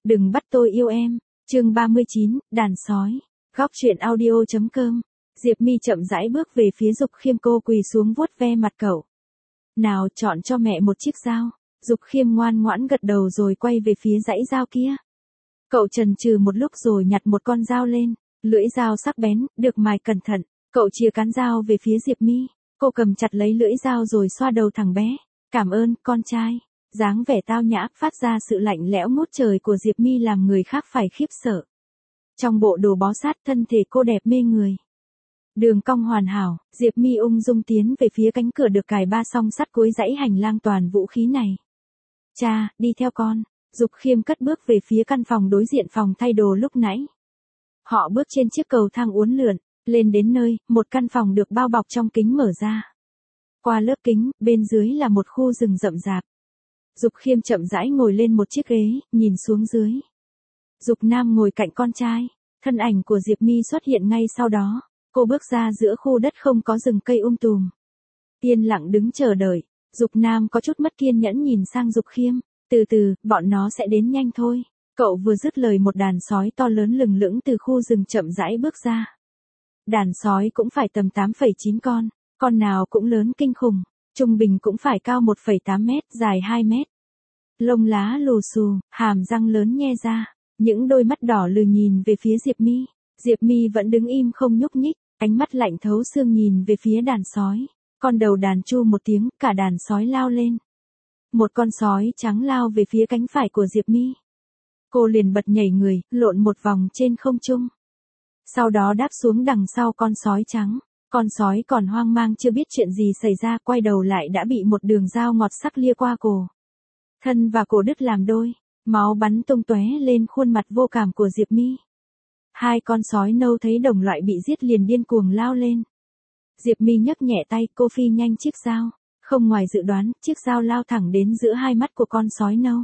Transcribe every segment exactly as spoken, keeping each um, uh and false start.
Đừng bắt tôi yêu em. Chương ba mươi chín, đàn sói. Góc truyện audio chấm com. Diệp Mi chậm rãi bước về phía Dục Khiêm, cô quỳ xuống vuốt ve mặt cậu. Nào, chọn cho mẹ một chiếc dao. Dục Khiêm ngoan ngoãn gật đầu rồi quay về phía dãy dao kia. Cậu chần chừ một lúc rồi nhặt một con dao lên, lưỡi dao sắc bén, được mài cẩn thận. Cậu chìa cán dao về phía Diệp Mi. Cô cầm chặt lấy lưỡi dao rồi xoa đầu thằng bé. Cảm ơn, con trai. Dáng vẻ tao nhã, phát ra sự lạnh lẽo ngút trời của Diệp Mi làm người khác phải khiếp sợ. Trong bộ đồ bó sát, thân thể cô đẹp mê người. Đường cong hoàn hảo, Diệp Mi ung dung tiến về phía cánh cửa được cài ba song sắt cuối dãy hành lang toàn vũ khí này. Cha, đi theo con. Dục Khiêm cất bước về phía căn phòng đối diện phòng thay đồ lúc nãy. Họ bước trên chiếc cầu thang uốn lượn, lên đến nơi, một căn phòng được bao bọc trong kính mở ra. Qua lớp kính, bên dưới là một khu rừng rậm rạp. Dục Khiêm chậm rãi ngồi lên một chiếc ghế, nhìn xuống dưới. Dục Nam ngồi cạnh con trai, thân ảnh của Diệp Mi xuất hiện ngay sau đó. Cô bước ra giữa khu đất không có rừng cây um tùm. Yên lặng đứng chờ đợi, Dục Nam có chút mất kiên nhẫn nhìn sang Dục Khiêm. Từ từ, bọn nó sẽ đến nhanh thôi. Cậu vừa dứt lời một đàn sói to lớn lừng lững từ khu rừng chậm rãi bước ra. Đàn sói cũng phải tầm tám phẩy chín con, con nào cũng lớn kinh khủng, trung bình cũng phải cao một phẩy tám mét, dài hai mét. Lông lá lù xù, hàm răng lớn nhe ra, những đôi mắt đỏ lừ nhìn về phía Diệp Mi. Diệp Mi vẫn đứng im không nhúc nhích, ánh mắt lạnh thấu xương nhìn về phía đàn sói. Con đầu đàn chu một tiếng, cả đàn sói lao lên. Một con sói trắng lao về phía cánh phải của Diệp Mi. Cô liền bật nhảy người, lộn một vòng trên không trung. Sau đó đáp xuống đằng sau con sói trắng. Con sói còn hoang mang chưa biết chuyện gì xảy ra, quay đầu lại đã bị một đường dao ngọt sắc lia qua cổ. Thân và cổ đứt làm đôi, máu bắn tung tóe lên khuôn mặt vô cảm của Diệp Mi. Hai con sói nâu thấy đồng loại bị giết liền điên cuồng lao lên. Diệp Mi nhấc nhẹ tay, cô phi nhanh chiếc dao. Không ngoài dự đoán, chiếc dao lao thẳng đến giữa hai mắt của con sói nâu.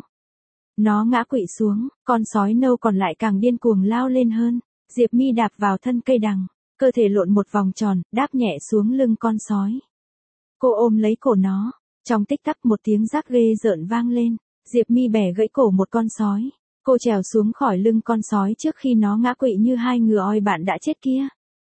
Nó ngã quỵ xuống, con sói nâu còn lại càng điên cuồng lao lên hơn. Diệp Mi đạp vào thân cây đằng, cơ thể lộn một vòng tròn, đáp nhẹ xuống lưng con sói. Cô ôm lấy cổ nó, trong tích tắc một tiếng rác ghê rợn vang lên, Diệp Mi bẻ gãy cổ một con sói. Cô trèo xuống khỏi lưng con sói trước khi nó ngã quỵ như hai ngựa oi bạn đã chết kia.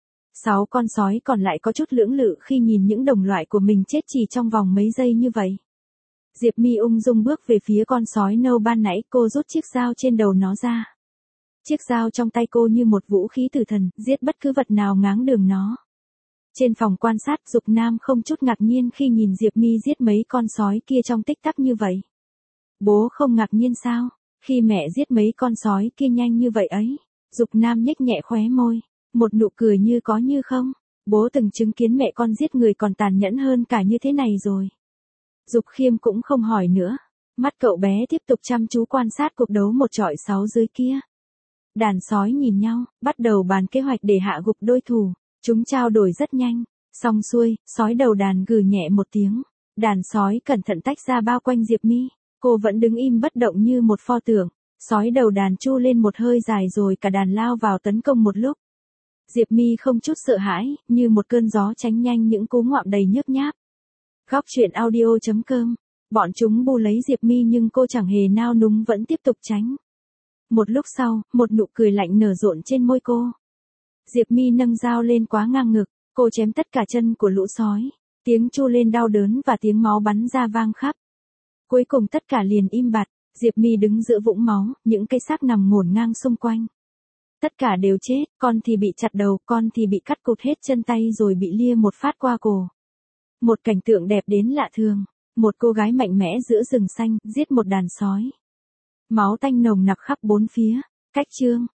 Sáu con sói còn lại có chút lưỡng lự khi nhìn những đồng loại của mình chết chỉ trong vòng mấy giây như vậy. Diệp Mi ung dung bước về phía con sói nâu ban nãy, cô rút chiếc dao trên đầu nó ra. Chiếc dao trong tay cô như một vũ khí tử thần, giết bất cứ vật nào ngáng đường nó. Trên phòng quan sát, Dục Nam không chút ngạc nhiên khi nhìn Diệp Mi giết mấy con sói kia trong tích tắc như vậy. Bố không ngạc nhiên sao, khi mẹ giết mấy con sói kia nhanh như vậy ấy? Dục Nam nhếch nhẹ khóe môi, một nụ cười như có như không. Bố từng chứng kiến mẹ con giết người còn tàn nhẫn hơn cả như thế này rồi. Dục Khiêm cũng không hỏi nữa. Mắt cậu bé tiếp tục chăm chú quan sát cuộc đấu một trọi sáu dưới kia. Đàn sói nhìn nhau, bắt đầu bàn kế hoạch để hạ gục đối thủ. Chúng trao đổi rất nhanh. Xong xuôi, sói đầu đàn gừ nhẹ một tiếng. Đàn sói cẩn thận tách ra bao quanh Diệp Mi. Cô vẫn đứng im bất động như một pho tượng. Sói đầu đàn chu lên một hơi dài rồi cả đàn lao vào tấn công một lúc. Diệp Mi không chút sợ hãi, như một cơn gió tránh nhanh những cú ngoạm đầy nhức nháp. Góc truyện audio chấm com. Bọn chúng bu lấy Diệp Mi nhưng cô chẳng hề nao núng vẫn tiếp tục tránh. Một lúc sau, một nụ cười lạnh nở rộ trên môi cô. Diệp Mi nâng dao lên quá ngang ngực, cô chém tất cả chân của lũ sói. Tiếng chu lên đau đớn và tiếng máu bắn ra vang khắp. Cuối cùng tất cả liền im bặt, Diệp Mi đứng giữa vũng máu, những cây xác nằm ngổn ngang xung quanh. Tất cả đều chết, con thì bị chặt đầu, con thì bị cắt cụt hết chân tay rồi bị lia một phát qua cổ. Một cảnh tượng đẹp đến lạ thường, một cô gái mạnh mẽ giữa rừng xanh, giết một đàn sói. Máu tanh nồng nặc khắp bốn phía, cách chương.